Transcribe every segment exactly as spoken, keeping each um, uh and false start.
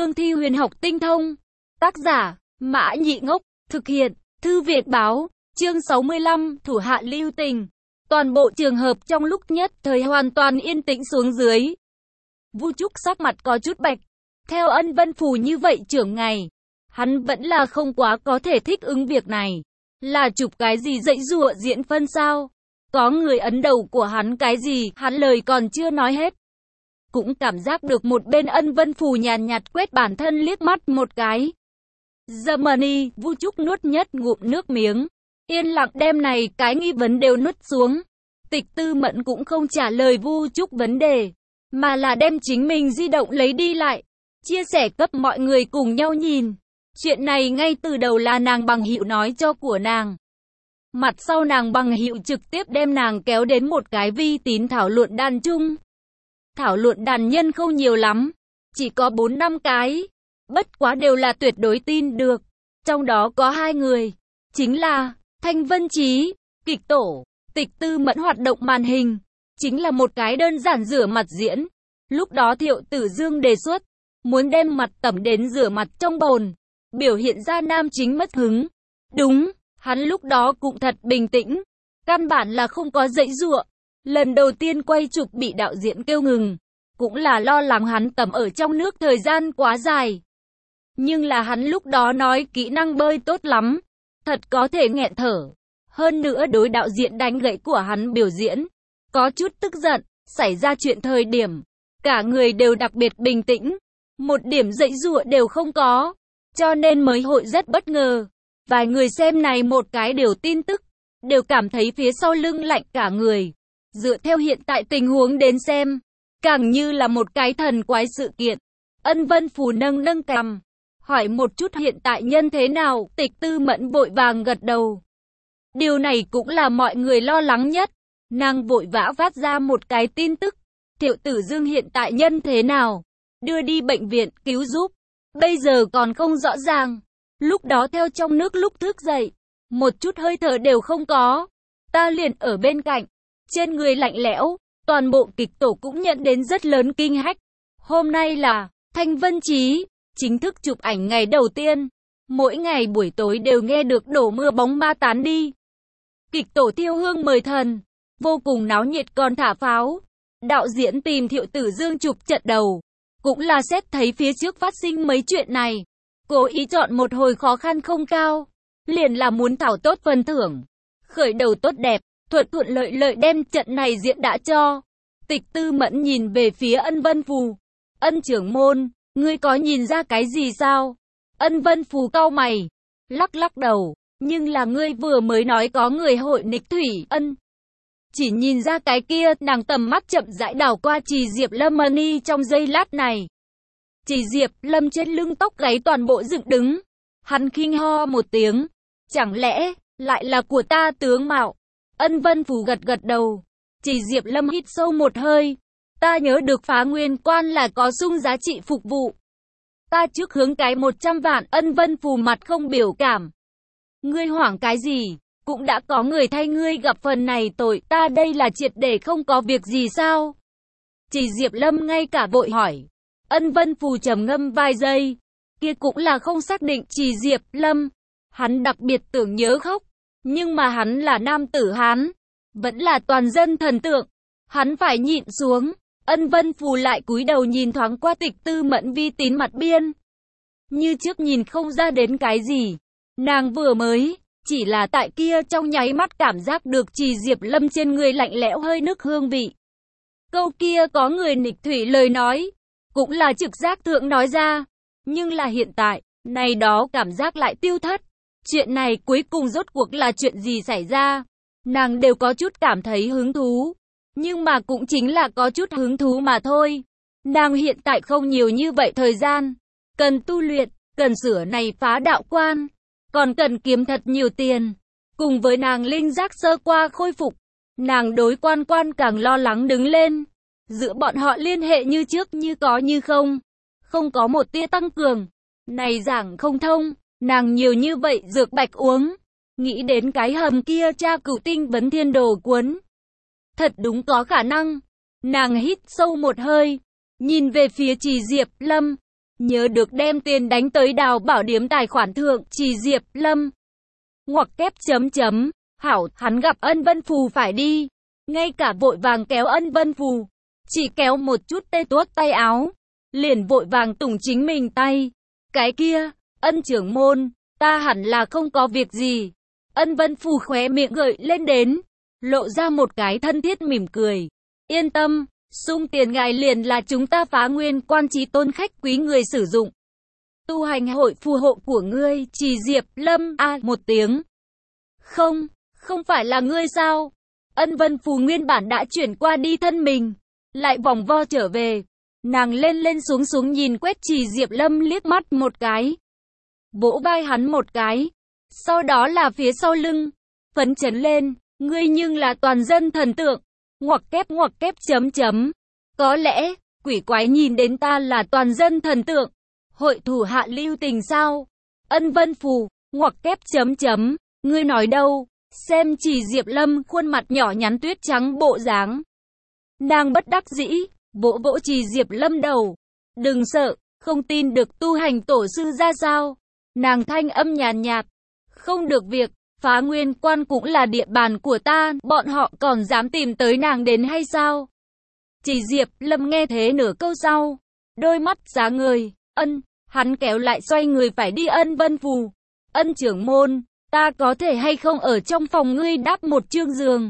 Cương thi huyền học tinh thông. Tác giả, Mã Nhị Ngốc, thực hiện, Thư Việt Báo, chương sáu mươi lăm, thủ hạ lưu tình. Toàn bộ trường hợp trong lúc nhất thời hoàn toàn yên tĩnh xuống dưới. Vu Trúc sắc mặt có chút bạch. Theo Ân Vân Phù như vậy trưởng ngày, hắn vẫn là không quá có thể thích ứng việc này. Là chụp cái gì dạy dụa diễn phân sao? Có người ấn đầu của hắn cái gì, hắn lời còn chưa nói hết. Cũng cảm giác được một bên Ân Vân Phù nhàn nhạt quét bản thân liếc mắt một cái. Germany, Vu Trúc nuốt nhất ngụm nước miếng. Yên lặng đem này cái nghi vấn đều nuốt xuống. Tịch Tư Mẫn cũng không trả lời Vu Trúc vấn đề, mà là đem chính mình di động lấy đi lại, chia sẻ cấp mọi người cùng nhau nhìn. Chuyện này ngay từ đầu là nàng bằng hữu nói cho của nàng. Mặt sau nàng bằng hữu trực tiếp đem nàng kéo đến một cái vi tín thảo luận đàn chung. Thảo luận đàn nhân không nhiều lắm, chỉ có bốn năm cái, bất quá đều là tuyệt đối tin được. Trong đó có hai người, chính là Thanh Vân Chí, kịch tổ, Tịch Tư Mẫn hoạt động màn hình, chính là một cái đơn giản rửa mặt diễn. Lúc đó Thiệu Tử Dương đề xuất, muốn đem mặt tẩm đến rửa mặt trong bồn, biểu hiện ra nam chính mất hứng. Đúng, hắn lúc đó cũng thật bình tĩnh, căn bản là không có dãy dụa. Lần đầu tiên quay chụp bị đạo diễn kêu ngừng, cũng là lo lắng hắn tẩm ở trong nước thời gian quá dài. Nhưng là hắn lúc đó nói kỹ năng bơi tốt lắm, thật có thể nghẹn thở. Hơn nữa đối đạo diễn đánh gãy của hắn biểu diễn, có chút tức giận, xảy ra chuyện thời điểm, cả người đều đặc biệt bình tĩnh, một điểm dãy dụa đều không có, cho nên mới hội rất bất ngờ. Vài người xem này một cái điều tin tức, đều cảm thấy phía sau lưng lạnh cả người. Dựa theo hiện tại tình huống đến xem, càng như là một cái thần quái sự kiện. Ân Vân Phù nâng nâng cằm, hỏi một chút hiện tại nhân thế nào. Tịch Tư Mẫn vội vàng gật đầu. Điều này cũng là mọi người lo lắng nhất. Nàng vội vã phát ra một cái tin tức. Thiệu Tử Dương hiện tại nhân thế nào? Đưa đi bệnh viện cứu giúp. Bây giờ còn không rõ ràng. Lúc đó theo trong nước lúc thức dậy, một chút hơi thở đều không có. Ta liền ở bên cạnh, trên người lạnh lẽo. Toàn bộ kịch tổ cũng nhận đến rất lớn kinh hách. Hôm nay là Thanh Vân Chí chính thức chụp ảnh ngày đầu tiên. Mỗi ngày buổi tối đều nghe được đổ mưa bóng ma tán đi. Kịch tổ thiêu hương mời thần, vô cùng náo nhiệt còn thả pháo. Đạo diễn tìm Thiệu Tử Dương chụp trận đầu, cũng là xét thấy phía trước phát sinh mấy chuyện này, cố ý chọn một hồi khó khăn không cao, liền là muốn thảo tốt phần thưởng. Khởi đầu tốt đẹp, thuận thuận lợi lợi đem trận này diễn đã cho. Tịch Tư Mẫn nhìn về phía Ân Vân Phù. Ân trưởng môn, ngươi có nhìn ra cái gì sao? Ân Vân Phù cau mày, lắc lắc đầu, nhưng là ngươi vừa mới nói có người hội nghịch thủy. Ân chỉ nhìn ra cái kia. Nàng tầm mắt chậm rãi đảo qua Trì Diệp Lâm Mani trong giây lát này. Trì Diệp Lâm trên lưng tóc gáy toàn bộ dựng đứng. Hắn khinh ho một tiếng, chẳng lẽ lại là của ta tướng mạo? Ân Vân Phù gật gật đầu. Trì Diệp Lâm hít sâu một hơi. Ta nhớ được Phá Nguyên Quan là có sung giá trị phục vụ. Ta trước hướng cái một trăm vạn. Ân Vân Phù mặt không biểu cảm. Ngươi hoảng cái gì? Cũng đã có người thay ngươi gặp phần này tội. Ta đây là triệt để không có việc gì sao? Trì Diệp Lâm ngay cả vội hỏi. Ân Vân Phù trầm ngâm vài giây. Kia cũng là không xác định. Trì Diệp Lâm, hắn đặc biệt tưởng nhớ khóc. Nhưng mà hắn là nam tử Hán, vẫn là toàn dân thần tượng, hắn phải nhịn xuống. Ân Vân Phù lại cúi đầu nhìn thoáng qua Tịch Tư Mẫn vi tín mặt biên. Như trước nhìn không ra đến cái gì. Nàng vừa mới, chỉ là tại kia trong nháy mắt cảm giác được Trì Diệp Lâm trên người lạnh lẽo hơi nước hương vị. Câu kia có người nghịch thủy lời nói, cũng là trực giác thượng nói ra. Nhưng là hiện tại, này đó cảm giác lại tiêu thất. Chuyện này cuối cùng rốt cuộc là chuyện gì xảy ra? Nàng đều có chút cảm thấy hứng thú. Nhưng mà cũng chính là có chút hứng thú mà thôi. Nàng hiện tại không nhiều như vậy thời gian. Cần tu luyện, cần sửa này phá đạo quan. Còn cần kiếm thật nhiều tiền. Cùng với nàng linh giác sơ qua khôi phục, nàng đối quan quan càng lo lắng đứng lên. Giữa bọn họ liên hệ như trước như có như không. Không có một tia tăng cường. Này giảng không thông. Nàng nhiều như vậy dược bạch uống. Nghĩ đến cái hầm kia tra cửu tinh vấn thiên đồ cuốn. Thật đúng có khả năng. Nàng hít sâu một hơi, nhìn về phía Trì Diệp Lâm. nhớ được đem tiền đánh tới Đào Bảo Điếm tài khoản thượng, Trì Diệp Lâm. Ngoặc kép chấm chấm, hảo, hắn gặp Ân Vân Phù phải đi, ngay cả vội vàng kéo Ân Vân Phù, chỉ kéo một chút tê tuốt tay áo, liền vội vàng tùng chính mình tay. Cái kia, Ân trưởng môn, ta hẳn là không có việc gì. Ân Vân Phù khóe miệng gợi lên đến, lộ ra một cái thân thiết mỉm cười. Yên tâm, sung tiền ngài liền là chúng ta Phá Nguyên Quan chí tôn khách quý người sử dụng. Tu hành hội phù hộ của ngươi, Trì Diệp Lâm, a một tiếng. Không, không phải là ngươi sao? Ân Vân Phù nguyên bản đã chuyển qua đi thân mình, lại vòng vo trở về. Nàng lên lên xuống xuống nhìn quét Trì Diệp Lâm liếc mắt một cái, vỗ vai hắn một cái, sau đó là phía sau lưng, phấn chấn lên, ngươi nhưng là toàn dân thần tượng. Ngoặc kép ngoặc kép chấm chấm. Có lẽ, quỷ quái nhìn đến ta là toàn dân thần tượng, hội thủ hạ lưu tình sao? Ân Vân Phù, ngoặc kép chấm chấm, ngươi nói đâu? Xem Trì Diệp Lâm khuôn mặt nhỏ nhắn tuyết trắng bộ dáng. Nàng bất đắc dĩ, vỗ vỗ Trì Diệp Lâm đầu. Đừng sợ, không tin được tu hành tổ sư ra sao? Nàng thanh âm nhàn nhạt, không được việc, Phá Nguyên Quan cũng là địa bàn của ta, bọn họ còn dám tìm tới nàng đến hay sao? Trì Diệp Lâm nghe thế nửa câu sau, đôi mắt sáng ngời, ân, hắn kéo lại xoay người phải đi. Ân Vân Phù, Ân trưởng môn, ta có thể hay không ở trong phòng ngươi đắp một chương giường?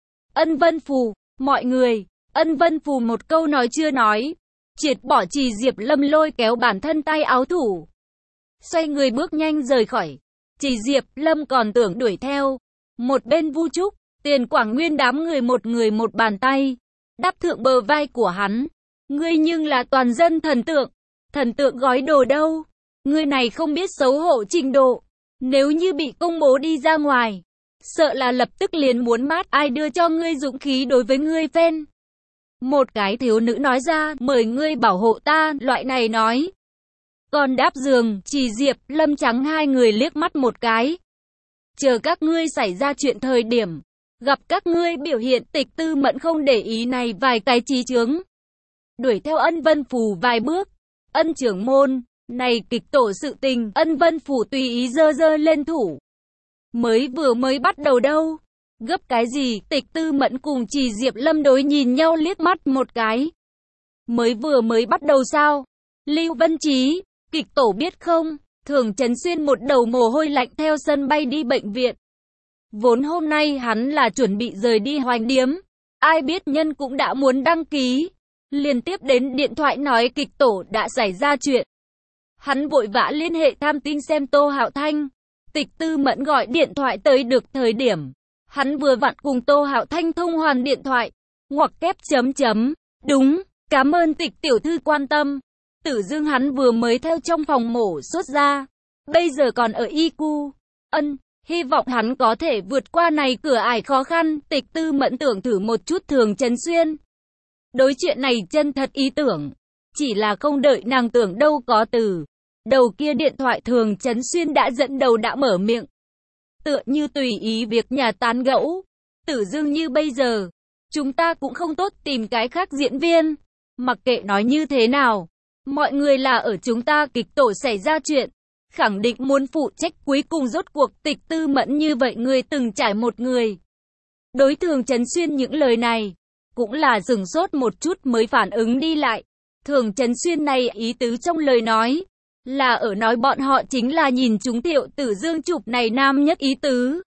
Ân Vân Phù, mọi người, Ân Vân Phù một câu nói chưa nói, triệt bỏ Trì Diệp Lâm lôi kéo bản thân tay áo thủ, xoay người bước nhanh rời khỏi. Trì Diệp Lâm còn tưởng đuổi theo, một bên Vu Trúc, Tiền Quảng Nguyên đám người một người một bàn tay đắp thượng bờ vai của hắn. Ngươi nhưng là toàn dân thần tượng, thần tượng gói đồ đâu? Ngươi này không biết xấu hổ trình độ, nếu như bị công bố đi ra ngoài, sợ là lập tức liền muốn mát. Ai đưa cho ngươi dũng khí đối với ngươi phen? Một cái thiếu nữ nói ra, mời ngươi bảo hộ ta, loại này nói. Còn đáp giường, Trì Diệp Lâm trắng hai người liếc mắt một cái. Chờ các ngươi xảy ra chuyện thời điểm, gặp các ngươi biểu hiện. Tịch Tư Mẫn không để ý này vài cái trí chướng, đuổi theo Ân Vân Phù vài bước. Ân trưởng môn, này kịch tổ sự tình. Ân Vân Phù tùy ý giơ giơ lên thủ. Mới vừa mới bắt đầu đâu, gấp cái gì? Tịch Tư Mẫn cùng Trì Diệp Lâm đối nhìn nhau liếc mắt một cái. Mới vừa mới bắt đầu sao? Lưu Vân Chí, kịch tổ biết không? Thường Trấn Xuyên một đầu mồ hôi lạnh theo sân bay đi bệnh viện. Vốn hôm nay hắn là chuẩn bị rời đi Hoành Điếm, ai biết nhân cũng đã muốn đăng ký, liên tiếp đến điện thoại nói kịch tổ đã xảy ra chuyện. Hắn vội vã liên hệ tham tin xem Tô Hạo Thanh. Tịch Tư Mẫn gọi điện thoại tới được thời điểm, hắn vừa vặn cùng Tô Hạo Thanh thông hoàn điện thoại. Ngoặc kép chấm chấm, đúng, cảm ơn Tịch tiểu thư quan tâm. Tử Dương hắn vừa mới theo trong phòng mổ xuất ra, bây giờ còn ở y cu. Ân, hy vọng hắn có thể vượt qua này cửa ải khó khăn. Tịch Tư Mẫn tưởng thử một chút Thường Trấn Xuyên. Đối chuyện này chân thật ý tưởng, chỉ là không đợi nàng tưởng đâu có từ. Đầu kia điện thoại Thường Trấn Xuyên đã dẫn đầu đã mở miệng. Tựa như tùy ý việc nhà tán gẫu. Tử Dương như bây giờ, chúng ta cũng không tốt tìm cái khác diễn viên. Mặc kệ nói như thế nào, mọi người là ở chúng ta kịch tổ xảy ra chuyện, khẳng định muốn phụ trách cuối cùng. Rốt cuộc Tịch Tư Mẫn như vậy người từng trải một người. Đối Thường Trấn Xuyên những lời này, cũng là dừng sốt một chút mới phản ứng đi lại. Thường Trấn Xuyên này ý tứ trong lời nói, là ở nói bọn họ chính là nhìn chúng Thiệu Tử Dương chụp này nam nhất. Ý tứ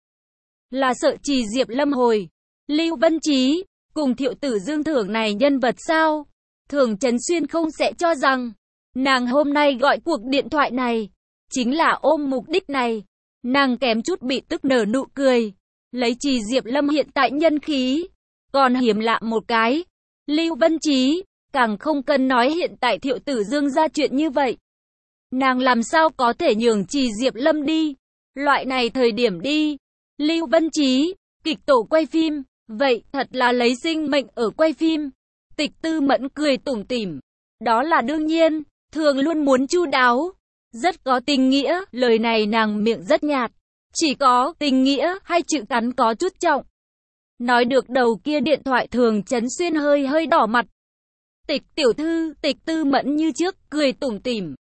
là sợ Trì Diệp Lâm hồi Lưu Vân Chí cùng Thiệu Tử Dương thưởng này nhân vật sao? Thường Trấn Xuyên không sẽ cho rằng nàng hôm nay gọi cuộc điện thoại này chính là ôm mục đích này. Nàng kém chút bị tức nở nụ cười. Lấy Trì Diệp Lâm hiện tại nhân khí, còn hiếm lạ một cái. Lưu Vân Chí, càng không cần nói hiện tại Thiệu Tử Dương ra chuyện như vậy, nàng làm sao có thể nhường Trì Diệp Lâm đi. Loại này thời điểm đi. Lưu Vân Chí, kịch tổ quay phim, vậy thật là lấy sinh mệnh ở quay phim. Tịch Tư Mẫn cười tủm tỉm. Đó là đương nhiên, thường luôn muốn chu đáo, rất có tình nghĩa. Lời này nàng miệng rất nhạt, chỉ có tình nghĩa hai chữ cắn có chút trọng. Nói được đầu kia điện thoại Thường Trấn Xuyên hơi hơi đỏ mặt. Tịch tiểu thư, Tịch Tư Mẫn như trước cười tủm tỉm.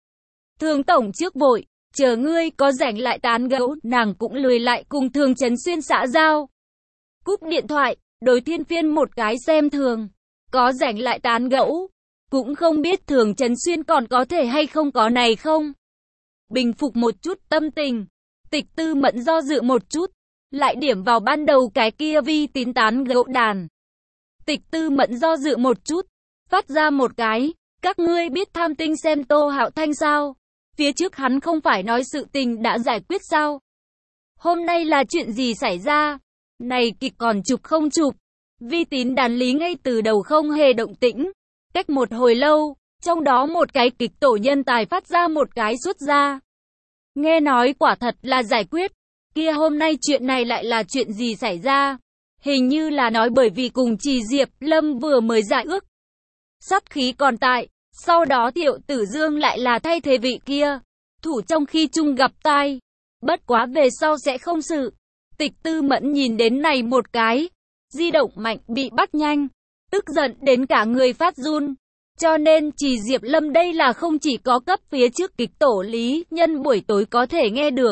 Thường tổng trước vội, chờ ngươi có rảnh lại tán gẫu, nàng cũng lười lại cùng Thường Trấn Xuyên xã giao. Cúp điện thoại, đối Thiên Phiên một cái xem thường, có rảnh lại tán gẫu, cũng không biết Thường Trấn Xuyên còn có thể hay không có này không. Bình phục một chút tâm tình, Tịch Tư Mẫn do dự một chút, lại điểm vào ban đầu cái kia Vi Tín tán gẫu đàn. Tịch Tư Mẫn do dự một chút, phát ra một cái, các ngươi biết Tham Tinh xem Tô Hạo Thanh sao? Phía trước hắn không phải nói sự tình đã giải quyết sao? Hôm nay là chuyện gì xảy ra? Này kịch còn chụp không chụp? Vi Tín đàn lý ngay từ đầu không hề động tĩnh. Cách một hồi lâu, trong đó một cái kịch tổ nhân tài phát ra một cái xuất ra. Nghe nói quả thật là giải quyết. Kia hôm nay chuyện này lại là chuyện gì xảy ra? Hình như là nói bởi vì cùng Trì Diệp Lâm vừa mới giải ước. Sát khí còn tại, sau đó Thiệu Tử Dương lại là thay thế vị kia. Thủ trong khi chung gặp tai. Bất quá về sau sẽ không sự. Tịch Tư Mẫn nhìn đến này một cái. Di động mạnh bị bắt nhanh. Tức giận đến cả người phát run. Cho nên Trì Diệp Lâm đây là không chỉ có cấp phía trước kịch tổ lý nhân buổi tối có thể nghe được.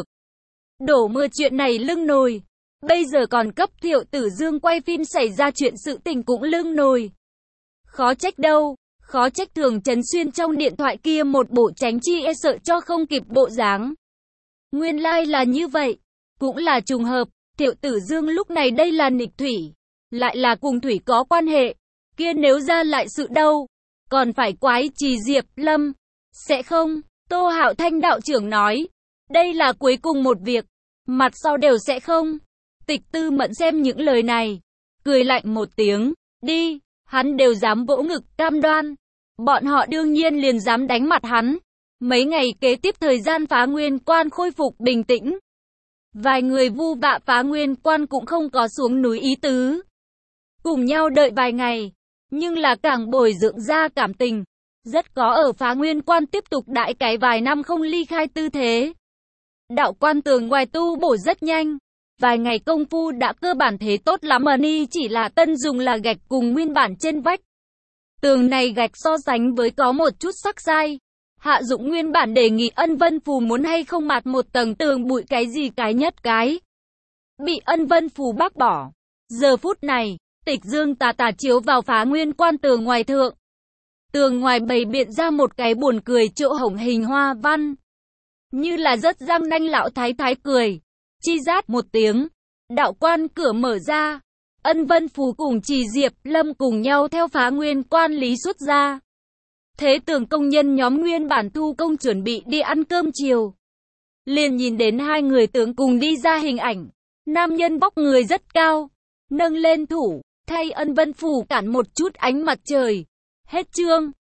Đổ mưa chuyện này lưng nồi. Bây giờ còn cấp Thiệu Tử Dương quay phim xảy ra chuyện sự tình cũng lưng nồi. Khó trách đâu. Khó trách Thường Trấn Xuyên trong điện thoại kia một bộ tránh chi e sợ cho không kịp bộ dáng. Nguyên lai like là như vậy. Cũng là trùng hợp. Thiệu Tử Dương lúc này đây là nghịch thủy. Lại là cùng thủy có quan hệ. Kia nếu ra lại sự đâu. Còn phải quái Trì Diệp Lâm. Sẽ không. Tô Hạo Thanh đạo trưởng nói. Đây là cuối cùng một việc. Mặt sau đều sẽ không. Tịch Tư Mẫn xem những lời này. Cười lạnh một tiếng. Đi. Hắn đều dám vỗ ngực cam đoan. Bọn họ đương nhiên liền dám đánh mặt hắn. Mấy ngày kế tiếp thời gian Phá Nguyên Quan khôi phục bình tĩnh. Vài người vu vạ Phá Nguyên Quan cũng không có xuống núi ý tứ. Cùng nhau đợi vài ngày. Nhưng là càng bồi dưỡng ra cảm tình. Rất có ở Phá Nguyên Quan tiếp tục đại cái vài năm không ly khai tư thế. Đạo quan tường ngoài tu bổ rất nhanh. Vài ngày công phu đã cơ bản thế tốt lắm mà ni chỉ là tân dùng là gạch cùng nguyên bản trên vách. Tường này gạch so sánh với có một chút sắc sai. Hạ Dũng nguyên bản đề nghị Ân Vân Phù muốn hay không mạt một tầng tường bụi cái gì cái nhất cái. Bị Ân Vân Phù bác bỏ. Giờ phút này, Tịch Dương tà tà chiếu vào Phá Nguyên Quan tường ngoài thượng. Tường ngoài bày biện ra một cái buồn cười chỗ hổng hình hoa văn. Như là rất răng nanh lão thái thái cười. Chi rát một tiếng. Đạo quan cửa mở ra. Ân Vân Phù cùng Trì Diệp Lâm cùng nhau theo Phá Nguyên Quan lý xuất ra. Thế tưởng công nhân nhóm nguyên bản thu công chuẩn bị đi ăn cơm chiều. Liền nhìn đến hai người tướng cùng đi ra hình ảnh. Nam nhân vóc người rất cao. Nâng lên thủ. Thay Ân Vân Phù cản một chút ánh mặt trời. Hết chương.